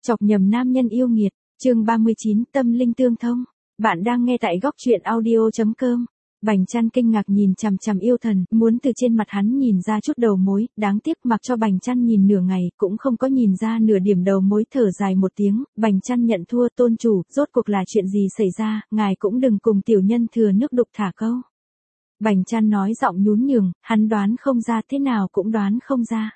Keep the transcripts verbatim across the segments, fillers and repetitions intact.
Chọc nhầm nam nhân yêu nghiệt, chương ba mươi chín tâm linh tương thông. Bạn đang nghe tại góc truyện audio chấm com. Bành Chăn kinh ngạc nhìn chằm chằm Yêu Thần, muốn từ trên mặt hắn nhìn ra chút đầu mối, đáng tiếc mặc cho Bành Chăn nhìn nửa ngày, cũng không có nhìn ra nửa điểm đầu mối. Thở dài một tiếng, Bành Chăn nhận thua. Tôn chủ, rốt cuộc là chuyện gì xảy ra, ngài cũng đừng cùng tiểu nhân thừa nước đục thả câu. Bành Chăn nói giọng nhún nhường, hắn đoán không ra, thế nào cũng đoán không ra.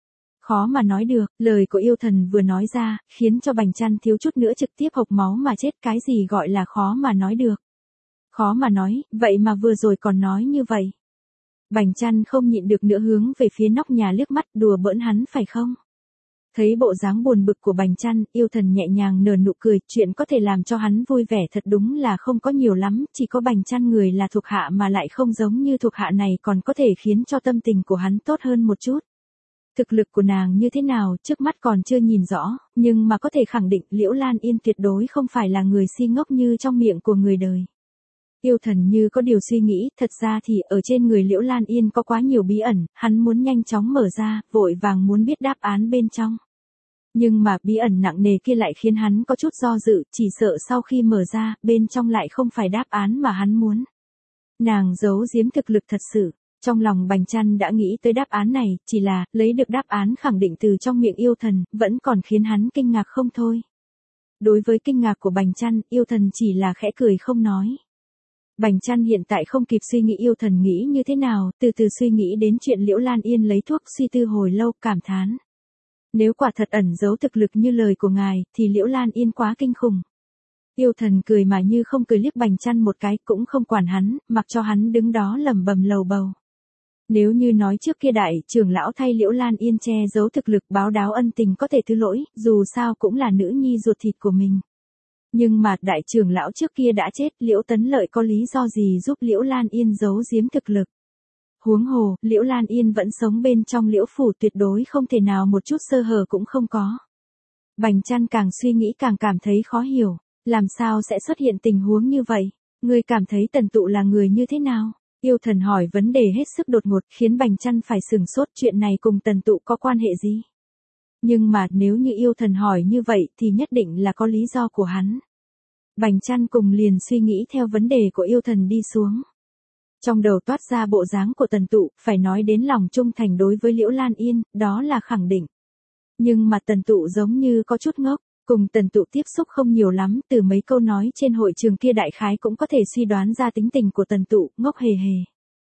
Khó mà nói được, lời của Yêu Thần vừa nói ra, khiến cho Bành Chăn thiếu chút nữa trực tiếp hộc máu mà chết. Cái gì gọi là khó mà nói được? Khó mà nói, vậy mà vừa rồi còn nói như vậy. Bành Chăn không nhịn được nữa hướng về phía nóc nhà liếc mắt, đùa bỡn hắn phải không? Thấy bộ dáng buồn bực của Bành Chăn, Yêu Thần nhẹ nhàng nở nụ cười, chuyện có thể làm cho hắn vui vẻ thật đúng là không có nhiều lắm, chỉ có Bành Chăn người là thuộc hạ mà lại không giống như thuộc hạ này còn có thể khiến cho tâm tình của hắn tốt hơn một chút. Thực lực của nàng như thế nào, trước mắt còn chưa nhìn rõ, nhưng mà có thể khẳng định Liễu Lan Yên tuyệt đối không phải là người si ngốc như trong miệng của người đời. Yêu Thần như có điều suy nghĩ, thật ra thì ở trên người Liễu Lan Yên có quá nhiều bí ẩn, hắn muốn nhanh chóng mở ra, vội vàng muốn biết đáp án bên trong. Nhưng mà bí ẩn nặng nề kia lại khiến hắn có chút do dự, chỉ sợ sau khi mở ra, bên trong lại không phải đáp án mà hắn muốn. Nàng giấu giếm thực lực thật sự. Trong lòng Bành Chăn đã nghĩ tới đáp án này, chỉ là, lấy được đáp án khẳng định từ trong miệng Yêu Thần, vẫn còn khiến hắn kinh ngạc không thôi. Đối với kinh ngạc của Bành Chăn, Yêu Thần chỉ là khẽ cười không nói. Bành Chăn hiện tại không kịp suy nghĩ Yêu Thần nghĩ như thế nào, từ từ suy nghĩ đến chuyện Liễu Lan Yên lấy thuốc, suy tư hồi lâu, cảm thán. Nếu quả thật ẩn giấu thực lực như lời của ngài, thì Liễu Lan Yên quá kinh khủng. Yêu Thần cười mà như không cười liếc Bành Chăn một cái, cũng không quản hắn, mặc cho hắn đứng đó lẩm bẩm lầu bầu. Nếu như nói trước kia đại trưởng lão thay Liễu Lan Yên che giấu thực lực báo đáo ân tình có thể thứ lỗi, dù sao cũng là nữ nhi ruột thịt của mình. Nhưng mà đại trưởng lão trước kia đã chết, Liễu Tấn Lợi có lý do gì giúp Liễu Lan Yên giấu giếm thực lực? Huống hồ, Liễu Lan Yên vẫn sống bên trong Liễu phủ, tuyệt đối không thể nào một chút sơ hở cũng không có. Bành Chăn càng suy nghĩ càng cảm thấy khó hiểu, làm sao sẽ xuất hiện tình huống như vậy? Ngươi cảm thấy Tần Tụ là người như thế nào? Yêu Thần hỏi vấn đề hết sức đột ngột, khiến Bành Chăn phải sửng sốt, chuyện này cùng Tần Tụ có quan hệ gì? Nhưng mà nếu như Yêu Thần hỏi như vậy thì nhất định là có lý do của hắn. Bành Chăn cùng liền suy nghĩ theo vấn đề của Yêu Thần đi xuống. Trong đầu toát ra bộ dáng của Tần Tụ, phải nói đến lòng trung thành đối với Liễu Lan Yên, đó là khẳng định. Nhưng mà Tần Tụ giống như có chút ngốc. Cùng Tần Tụ tiếp xúc không nhiều lắm, từ mấy câu nói trên hội trường kia đại khái cũng có thể suy đoán ra tính tình của Tần Tụ, ngốc hề hề.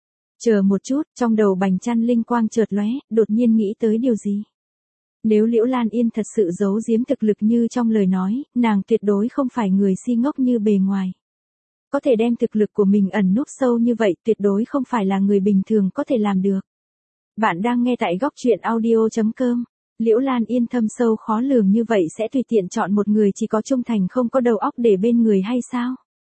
Chờ một chút, trong đầu Bành Chăn linh quang chợt lóe, đột nhiên nghĩ tới điều gì. Nếu Liễu Lan Yên thật sự giấu giếm thực lực như trong lời nói, nàng tuyệt đối không phải người si ngốc như bề ngoài. Có thể đem thực lực của mình ẩn núp sâu như vậy, tuyệt đối không phải là người bình thường có thể làm được. Bạn đang nghe tại góc truyện audio chấm com. Liễu Lan Yên thâm sâu khó lường như vậy sẽ tùy tiện chọn một người chỉ có trung thành không có đầu óc để bên người hay sao?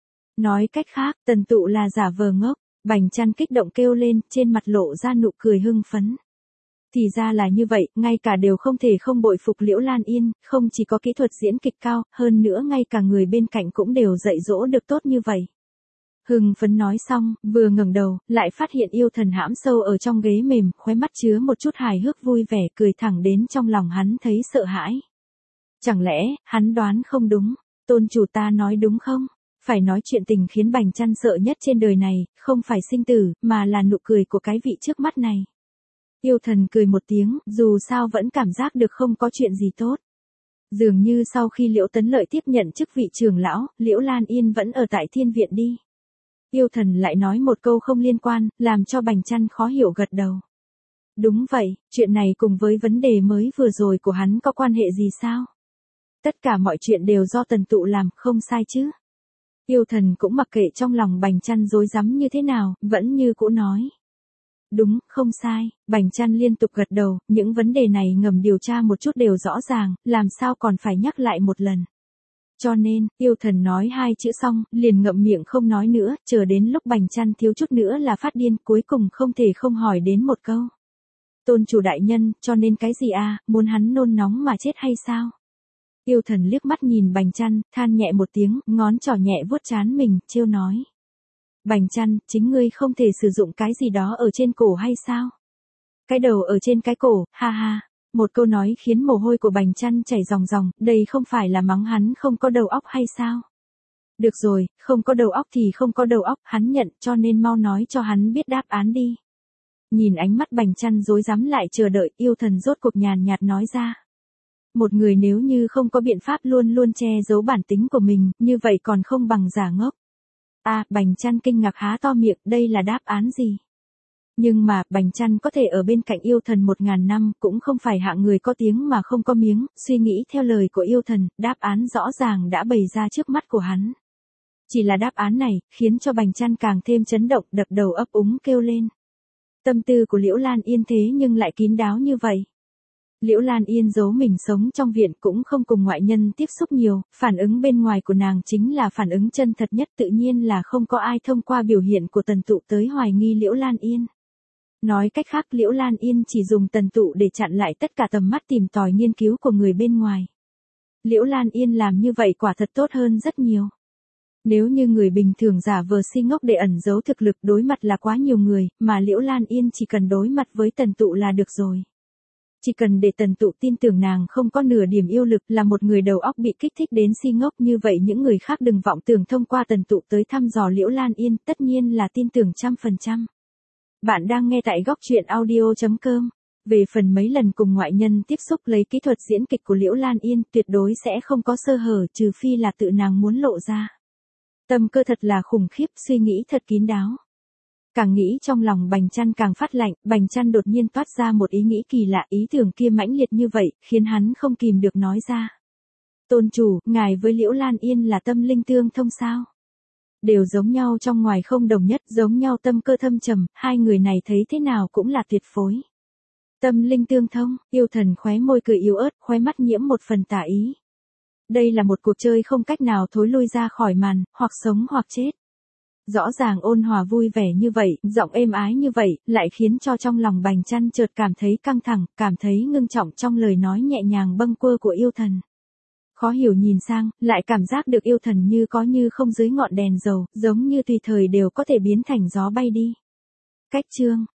Nói cách khác, Tần Tụ là giả vờ ngốc. Bành Chăn kích động kêu lên, trên mặt lộ ra nụ cười hưng phấn. Thì ra là như vậy, ngay cả đều không thể không bội phục Liễu Lan Yên, không chỉ có kỹ thuật diễn kịch cao, hơn nữa ngay cả người bên cạnh cũng đều dạy dỗ được tốt như vậy. Hưng phấn nói xong, vừa ngẩng đầu, lại phát hiện Yêu Thần hãm sâu ở trong ghế mềm, khóe mắt chứa một chút hài hước vui vẻ, cười thẳng đến trong lòng hắn thấy sợ hãi. Chẳng lẽ, hắn đoán không đúng, tôn chủ ta nói đúng không? Phải nói chuyện tình khiến Bành Chăn sợ nhất trên đời này, không phải sinh tử, mà là nụ cười của cái vị trước mắt này. Yêu Thần cười một tiếng, dù sao vẫn cảm giác được không có chuyện gì tốt. Dường như sau khi Liễu Tấn Lợi tiếp nhận chức vị trưởng lão, Liễu Lan Yên vẫn ở tại Thiên Viện đi. Yêu Thần lại nói một câu không liên quan, làm cho Bành Chăn khó hiểu gật đầu. Đúng vậy, chuyện này cùng với vấn đề mới vừa rồi của hắn có quan hệ gì sao? Tất cả mọi chuyện đều do Tần Tụ làm, không sai chứ? Yêu Thần cũng mặc kệ trong lòng Bành Chăn rối rắm như thế nào, vẫn như cũ nói. Đúng, không sai, Bành Chăn liên tục gật đầu, những vấn đề này ngầm điều tra một chút đều rõ ràng, làm sao còn phải nhắc lại một lần. Cho nên, Yêu Thần nói hai chữ xong, liền ngậm miệng không nói nữa, chờ đến lúc Bành Chăn thiếu chút nữa là phát điên, cuối cùng không thể không hỏi đến một câu. Tôn chủ đại nhân, cho nên cái gì à, muốn hắn nôn nóng mà chết hay sao? Yêu Thần liếc mắt nhìn Bành Chăn, than nhẹ một tiếng, ngón trỏ nhẹ vuốt trán mình, trêu nói. Bành Chăn, chính ngươi không thể sử dụng cái gì đó ở trên cổ hay sao? Cái đầu ở trên cái cổ, ha ha. Một câu nói khiến mồ hôi của Bành Chăn chảy ròng ròng, đây không phải là mắng hắn không có đầu óc hay sao? Được rồi, không có đầu óc thì không có đầu óc, hắn nhận, cho nên mau nói cho hắn biết đáp án đi. Nhìn ánh mắt Bành Chăn rối rắm lại chờ đợi, yêu thần rốt cuộc nhàn nhạt nói ra. Một người nếu như không có biện pháp luôn luôn che giấu bản tính của mình, như vậy còn không bằng giả ngốc. À, Bành Chăn kinh ngạc há to miệng, đây là đáp án gì? Nhưng mà, Bành Chăn có thể ở bên cạnh yêu thần một ngàn năm, cũng không phải hạng người có tiếng mà không có miếng, suy nghĩ theo lời của yêu thần, đáp án rõ ràng đã bày ra trước mắt của hắn. Chỉ là đáp án này, khiến cho Bành Chăn càng thêm chấn động, đập đầu ấp úng kêu lên. Tâm tư của Liễu Lan Yên thế nhưng lại kín đáo như vậy. Liễu Lan Yên giấu mình sống trong viện cũng không cùng ngoại nhân tiếp xúc nhiều, phản ứng bên ngoài của nàng chính là phản ứng chân thật nhất, tự nhiên là không có ai thông qua biểu hiện của Tần Tụ tới hoài nghi Liễu Lan Yên. Nói cách khác, Liễu Lan Yên chỉ dùng Tần Tụ để chặn lại tất cả tầm mắt tìm tòi nghiên cứu của người bên ngoài. Liễu Lan Yên làm như vậy quả thật tốt hơn rất nhiều. Nếu như người bình thường giả vờ si ngốc để ẩn giấu thực lực, đối mặt là quá nhiều người, mà Liễu Lan Yên chỉ cần đối mặt với Tần Tụ là được rồi. Chỉ cần để Tần Tụ tin tưởng nàng không có nửa điểm yêu lực, là một người đầu óc bị kích thích đến si ngốc, như vậy những người khác đừng vọng tưởng thông qua Tần Tụ tới thăm dò Liễu Lan Yên, tất nhiên là tin tưởng trăm phần trăm. Bạn đang nghe tại góc truyện audio chấm com. Về phần mấy lần cùng ngoại nhân tiếp xúc lấy kỹ thuật diễn kịch của Liễu Lan Yên, tuyệt đối sẽ không có sơ hở, trừ phi là tự nàng muốn lộ ra. Tâm cơ thật là khủng khiếp, suy nghĩ thật kín đáo. Càng nghĩ trong lòng Bành Chăn càng phát lạnh, Bành Chăn đột nhiên toát ra một ý nghĩ kỳ lạ, ý tưởng kia mãnh liệt như vậy, khiến hắn không kìm được nói ra. Tôn chủ, ngài với Liễu Lan Yên là tâm linh tương thông sao? Đều giống nhau trong ngoài không đồng nhất, giống nhau tâm cơ thâm trầm, hai người này thấy thế nào cũng là tuyệt phối. Tâm linh tương thông, yêu thần khóe môi cười yếu ớt, khóe mắt nhiễm một phần tà ý. Đây là một cuộc chơi không cách nào thối lui ra khỏi màn, hoặc sống hoặc chết. Rõ ràng ôn hòa vui vẻ như vậy, giọng êm ái như vậy, lại khiến cho trong lòng Bành Chăn chợt cảm thấy căng thẳng, cảm thấy ngưng trọng trong lời nói nhẹ nhàng bâng quơ của yêu thần. Khó hiểu nhìn sang, lại cảm giác được yêu thần như có như không dưới ngọn đèn dầu, giống như tùy thời đều có thể biến thành gió bay đi. Cách chương